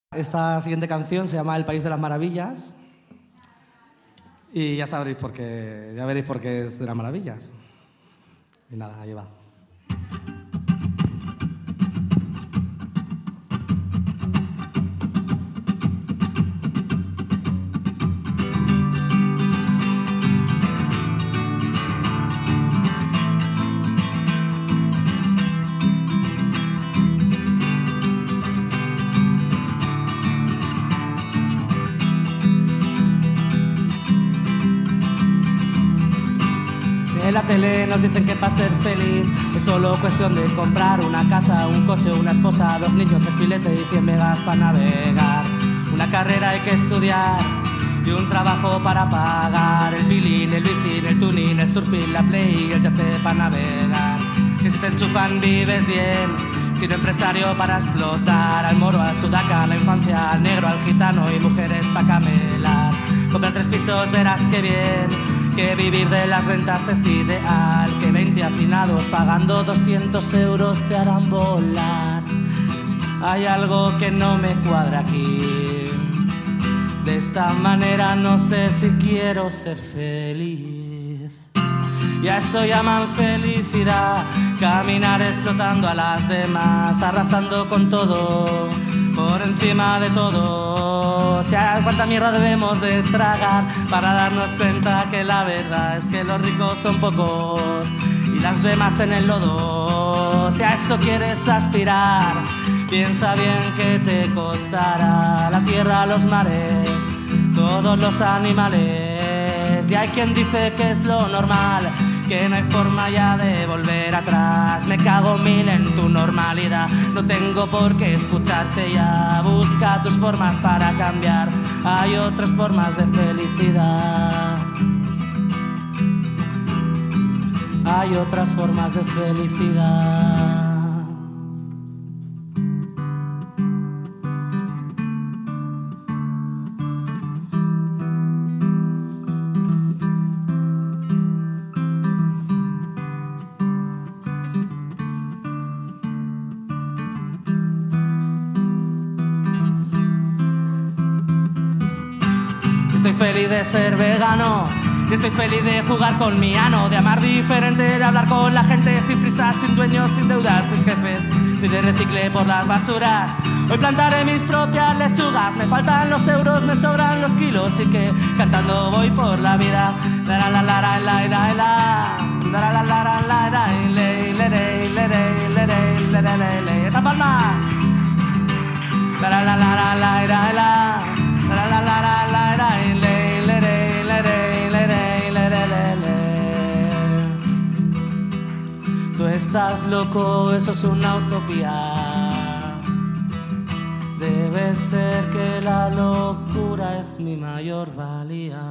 Esta siguiente canción se llama El País de las Maravillas y ya sabréis por qué, ya veréis por qué es de las maravillas. Y nada, ahí va. En la tele nos dicen que para ser feliz es solo cuestión de comprar una casa, un coche, una esposa, 2 niños, el filete y 100 megas para navegar. Una carrera hay que estudiar y un trabajo para pagar. El billing, el lifting, el tuning, el surfing, la play y el yate para navegar. Que si te enchufan vives bien, sin empresario para explotar. Al moro, al sudaca, a la infancia, al negro, al gitano y mujeres para camelar. Compra 3 pisos, verás que bien. Que vivir de las rentas es ideal, que 20 hacinados pagando 200 euros te harán volar. Hay algo que no me cuadra aquí. De esta manera no sé si quiero ser feliz. Y a eso llaman felicidad, caminar explotando a las demás, arrasando con todo, por encima de todo. O sea, cuánta mierda debemos de tragar para darnos cuenta que la verdad es que los ricos son pocos y las demás en el lodo. Si a eso quieres aspirar, piensa bien que te costará la tierra, los mares, todos los animales. Y hay quien dice que es lo normal, que no hay forma ya de volver atrás. Me cago mil en tu normalidad, no tengo por qué escucharte ya. Busca tus formas para cambiar, hay otras formas de felicidad. Hay otras formas de felicidad. Estoy feliz de ser vegano, y estoy feliz de jugar con mi ano, de amar diferente, de hablar con la gente sin prisas, sin dueños, sin deudas, sin jefes, y de recicle por las basuras. Hoy plantaré mis propias lechugas, me faltan los euros, me sobran los kilos y que cantando voy por la vida. La la la la la la la la la la la la la la. Esa palma. La la la la la la la. La la la la la la le le le le le le le le le. Tú estás loco, eso es una utopía. Debe ser que la locura es mi mayor valía.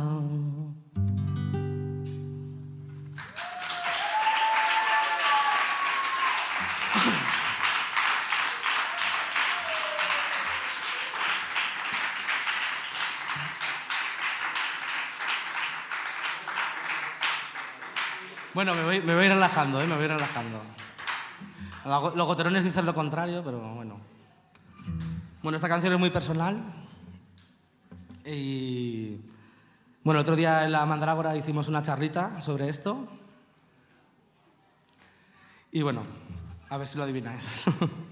Bueno, me voy relajando, me voy relajando. Los goterones dicen lo contrario, pero bueno. Bueno, esta canción es muy personal. Y bueno, el otro día en la Mandrágora hicimos una charlita sobre esto. Y bueno, a ver si lo adivináis.